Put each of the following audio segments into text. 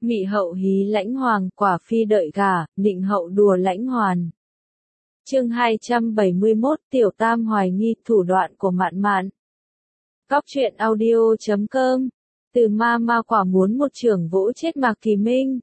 Mị hậu hí lãnh hoàng, quả phi đợi gả, nịnh hậu đùa lãnh hoàn. Chương 271, Tiểu Tam hoài nghi thủ đoạn của Mạn Mạn. Cóc truyện audio.com. Từ ma quả muốn một chưởng vỗ chết Mạc Kỳ Minh.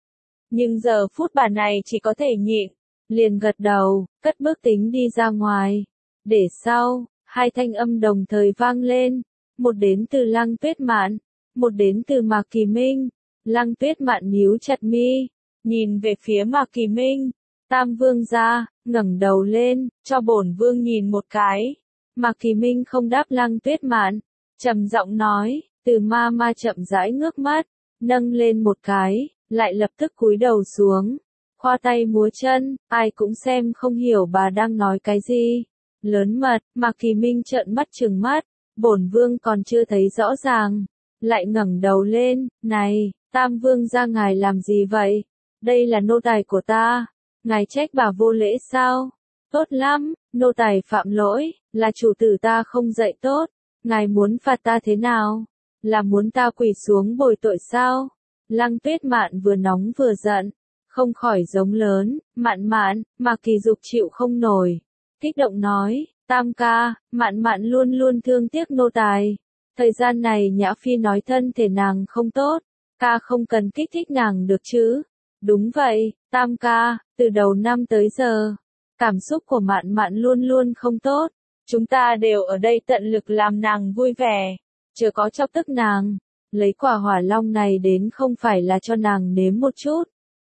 Nhưng giờ phút bà này chỉ có thể nhịn, liền gật đầu, cất bước tính đi ra ngoài. Để sau, hai thanh âm đồng thời vang lên, một đến từ Lăng Tuyết Mạn, một đến từ Mạc Kỳ Minh. Lăng Tuyết Mạn nhíu chặt mi, nhìn về phía Mạc Kỳ Minh. Tam vương gia, ngẩng đầu lên, cho bổn vương nhìn một cái. Mạc Kỳ Minh không đáp Lăng Tuyết Mạn, trầm giọng nói, từ ma chậm rãi ngước mắt, nâng lên một cái, lại lập tức cúi đầu xuống, khoa tay múa chân, ai cũng xem không hiểu bà đang nói cái gì. Lớn mật, Mạc Kỳ Minh trợn mắt trừng mắt, bổn vương còn chưa thấy rõ ràng, lại ngẩng đầu lên, này, Tam vương gia ngài làm gì vậy? Đây là nô tài của ta, ngài trách bà vô lễ sao? Tốt lắm, nô tài phạm lỗi, là chủ tử ta không dạy tốt, ngài muốn phạt ta thế nào? Là muốn ta quỳ xuống bồi tội sao? Lăng Tuyết Mạn vừa nóng vừa giận, không khỏi giống lớn, Mạn, Mạc Kỳ Dục chịu không nổi, kích động nói, Tam ca, Mạn luôn luôn thương tiếc nô tài, thời gian này Nhã Phi nói thân thể nàng không tốt, ca không cần kích thích nàng được chứ? Đúng vậy, Tam ca, từ đầu năm tới giờ, cảm xúc của Mạn luôn luôn không tốt, chúng ta đều ở đây tận lực làm nàng vui vẻ, chưa có chọc tức nàng, lấy quả hỏa long này đến không phải là cho nàng nếm một chút.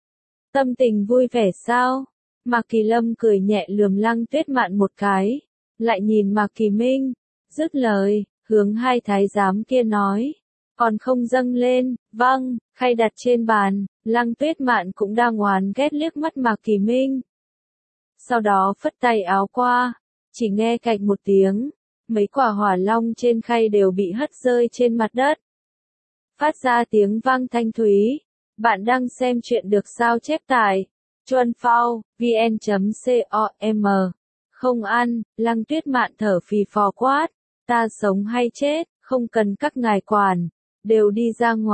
Tâm tình vui vẻ sao? Mạc Kỳ Lâm cười nhẹ lườm Lăng Tuyết Mạn một cái, lại nhìn Mạc Kỳ Minh, dứt lời, hướng hai thái giám kia nói, còn không dâng lên, vâng, khay đặt trên bàn, Lăng Tuyết Mạn cũng đang oán ghét liếc mắt Mạc Kỳ Minh. Sau đó phất tay áo qua, chỉ nghe cạch một tiếng, mấy quả hỏa long trên khay đều bị hất rơi trên mặt đất. Phát ra tiếng vang thanh thúy. Bạn đang xem chuyện được sao chép tại Chuanphao, vn.com. Không ăn, Lăng Tuyết Mạn thở phì phò quát, ta sống hay chết, không cần các ngài quản, đều đi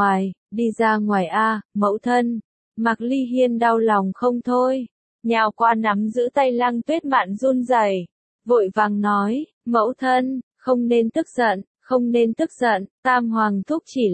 ra ngoài a, mẫu thân. Mạc Ly Hiên đau lòng không thôi, nhào qua nắm giữ tay Lăng Tuyết Mạn run rẩy, vội vàng nói, mẫu thân, không nên tức giận, Tam Hoàng thúc chỉ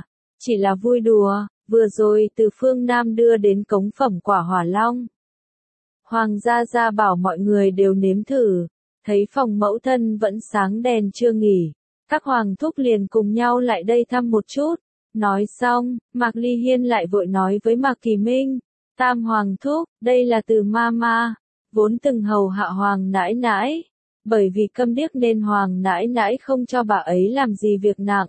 là vui đùa, vừa rồi từ phương Nam đưa đến cống phẩm quả hỏa long. Hoàng gia bảo mọi người đều nếm thử, thấy phòng mẫu thân vẫn sáng đèn chưa nghỉ, các hoàng thúc liền cùng nhau lại đây thăm một chút. Nói xong, Mạc Ly Hiên lại vội nói với Mạc Kỳ Minh, Tam Hoàng thúc, đây là từ ma, vốn từng hầu hạ Hoàng nãi nãi, bởi vì câm điếc nên Hoàng nãi nãi không cho bà ấy làm gì việc nặng.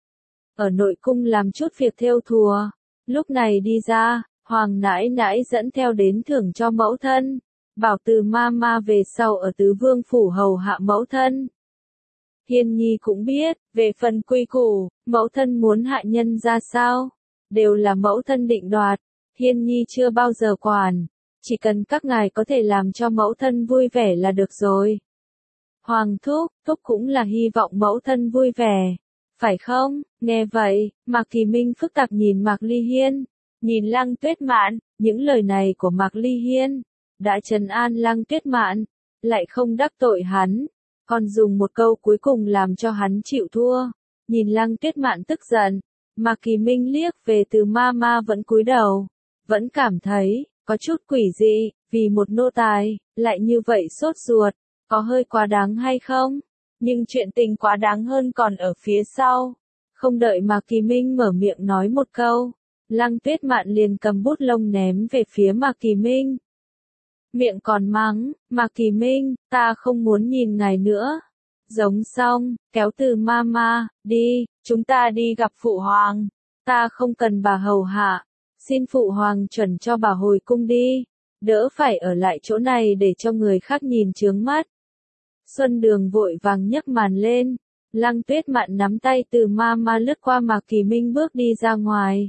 Ở nội cung làm chút việc thêu thùa, lúc này đi ra, Hoàng nãi nãi dẫn theo đến thưởng cho mẫu thân, bảo từ ma về sau ở tứ vương phủ hầu hạ mẫu thân. Hiên nhi cũng biết, về phần quy củ, mẫu thân muốn hạ nhân ra sao, đều là mẫu thân định đoạt, Hiên nhi chưa bao giờ quản, chỉ cần các ngài có thể làm cho mẫu thân vui vẻ là được rồi. Hoàng thúc cũng là hy vọng mẫu thân vui vẻ, phải không? Nghe vậy, Mạc Kỳ Minh phức tạp nhìn Mạc Ly Hiên, nhìn Lăng Tuyết Mạn, những lời này của Mạc Ly Hiên đã trấn an Lăng Tuyết Mạn, lại không đắc tội hắn, còn dùng một câu cuối cùng làm cho hắn chịu thua. Nhìn Lăng Tuyết Mạn tức giận, Mạc Kỳ Minh liếc về từ ma vẫn cúi đầu, vẫn cảm thấy có chút quỷ dị, vì một nô tài lại như vậy sốt ruột, có hơi quá đáng hay không? Nhưng chuyện tình quá đáng hơn còn ở phía sau. Không đợi Mạc Kỳ Minh mở miệng nói một câu, Lăng Tuyết Mạn liền cầm bút lông ném về phía Mạc Kỳ Minh. Miệng còn mắng, Mạc Kỳ Minh, ta không muốn nhìn ngài nữa. Giống xong, kéo từ ma, đi, chúng ta đi gặp phụ hoàng. Ta không cần bà hầu hạ, xin phụ hoàng chuẩn cho bà hồi cung đi, đỡ phải ở lại chỗ này để cho người khác nhìn chướng mắt. Xuân Đường vội vàng nhấc màn lên, Lăng Tuyết Mạn nắm tay từ ma lướt qua Mạc Kỳ Minh bước đi ra ngoài.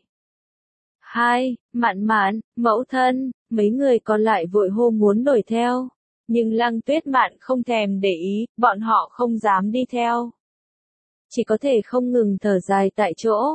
Mạn, mẫu thân, mấy người còn lại vội hô muốn đuổi theo, nhưng Lăng Tuyết Mạn không thèm để ý, bọn họ không dám đi theo. Chỉ có thể không ngừng thở dài tại chỗ,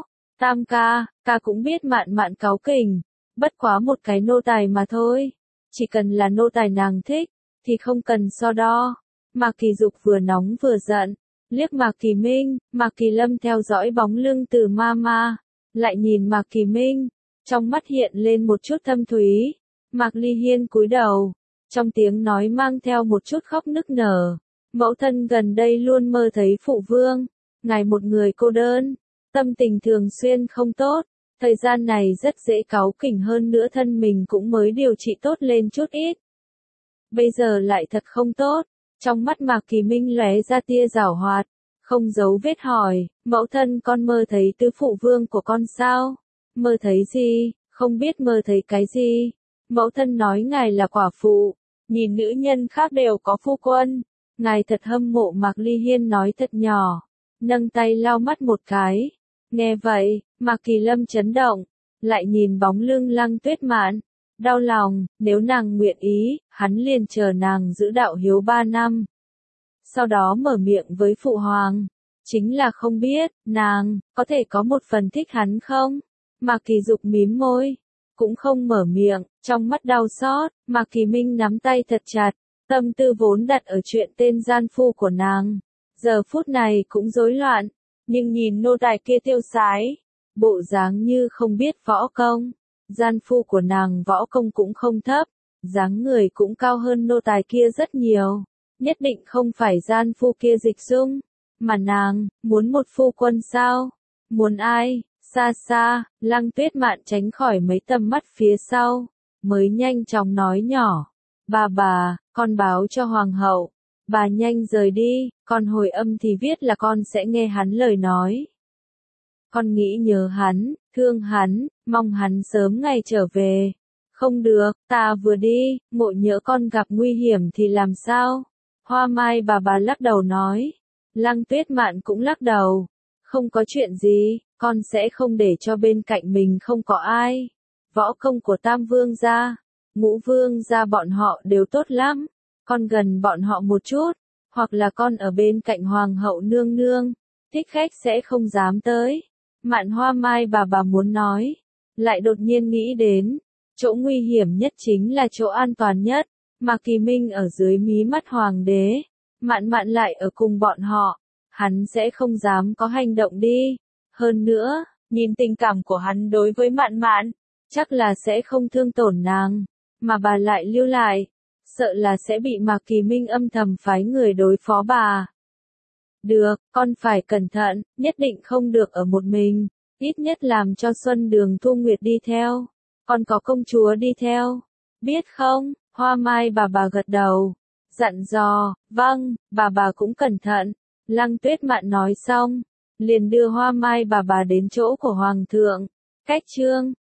Tam ca cũng biết Mạn Mạn cáu kỉnh, bất quá một cái nô tài mà thôi. Chỉ cần là nô tài nàng thích, thì không cần so đo. Mạc Kỳ Dục vừa nóng vừa giận, liếc Mạc Kỳ Minh, Mạc Kỳ Lâm theo dõi bóng lưng Từ Mama, lại nhìn Mạc Kỳ Minh, trong mắt hiện lên một chút thâm thúy. Mạc Ly Hiên cúi đầu, trong tiếng nói mang theo một chút khóc nức nở. Mẫu thân gần đây luôn mơ thấy phụ vương, ngài một người cô đơn, tâm tình thường xuyên không tốt, thời gian này rất dễ cáu kỉnh, hơn nữa thân mình cũng mới điều trị tốt lên chút ít. Bây giờ lại thật không tốt. Trong mắt Mạc Kỳ Minh lóe ra tia giảo hoạt, không giấu vết hỏi, mẫu thân con mơ thấy tứ phụ vương của con sao? Mơ thấy gì? Không biết mơ thấy cái gì? Mẫu thân nói ngài là quả phụ, nhìn nữ nhân khác đều có phu quân. Ngài thật hâm mộ. Mạc Ly Hiên nói thật nhỏ, nâng tay lau mắt một cái. Nghe vậy, Mạc Kỳ Lâm chấn động, lại nhìn bóng lưng Lăng Tuyết Mạn, đau lòng, nếu nàng nguyện ý, hắn liền chờ nàng giữ đạo hiếu 3 năm. Sau đó mở miệng với phụ hoàng, chính là không biết, nàng, có thể có một phần thích hắn không? Mạc Kỳ Dục mím môi, cũng không mở miệng, trong mắt đau xót. Mạc Kỳ Minh nắm tay thật chặt, tâm tư vốn đặt ở chuyện tên gian phu của nàng, giờ phút này cũng rối loạn, nhưng nhìn nô tài kia tiêu sái, bộ dáng như không biết võ công. Gian phu của nàng võ công cũng không thấp, dáng người cũng cao hơn nô tài kia rất nhiều, nhất định không phải gian phu kia Dịch Dung, mà nàng, muốn một phu quân sao? Muốn ai? Xa xa, Lăng Tuyết Mạn tránh khỏi mấy tầm mắt phía sau, mới nhanh chóng nói nhỏ, bà, con báo cho hoàng hậu, bà nhanh rời đi, con hồi âm thì viết là con sẽ nghe hắn lời nói. Con nghĩ nhớ hắn, thương hắn, mong hắn sớm ngày trở về. Không được, ta vừa đi, ngộ nhỡ con gặp nguy hiểm thì làm sao? Hoa Mai bà lắc đầu nói. Lăng Tuyết Mạn cũng lắc đầu. Không có chuyện gì, con sẽ không để cho bên cạnh mình không có ai. Võ công của Tam Vương gia, Ngũ Vương gia bọn họ đều tốt lắm. Con gần bọn họ một chút, hoặc là con ở bên cạnh Hoàng hậu nương nương, thích khách sẽ không dám tới. Mạn Hoa Mai bà muốn nói, lại đột nhiên nghĩ đến, chỗ nguy hiểm nhất chính là chỗ an toàn nhất. Mạc Kỳ Minh ở dưới mí mắt hoàng đế, Mạn Mạn lại ở cùng bọn họ, hắn sẽ không dám có hành động đi. Hơn nữa, nhìn tình cảm của hắn đối với Mạn Mạn, chắc là sẽ không thương tổn nàng, mà bà lại lưu lại, sợ là sẽ bị Mạc Kỳ Minh âm thầm phái người đối phó bà. Được, con phải cẩn thận, nhất định không được ở một mình, ít nhất làm cho Xuân Đường Thu Nguyệt đi theo, còn có công chúa đi theo, biết không? Hoa Mai bà gật đầu, dặn dò, vâng, bà cũng cẩn thận. Lăng Tuyết Mạn nói xong, liền đưa Hoa Mai bà đến chỗ của Hoàng thượng. Cách chương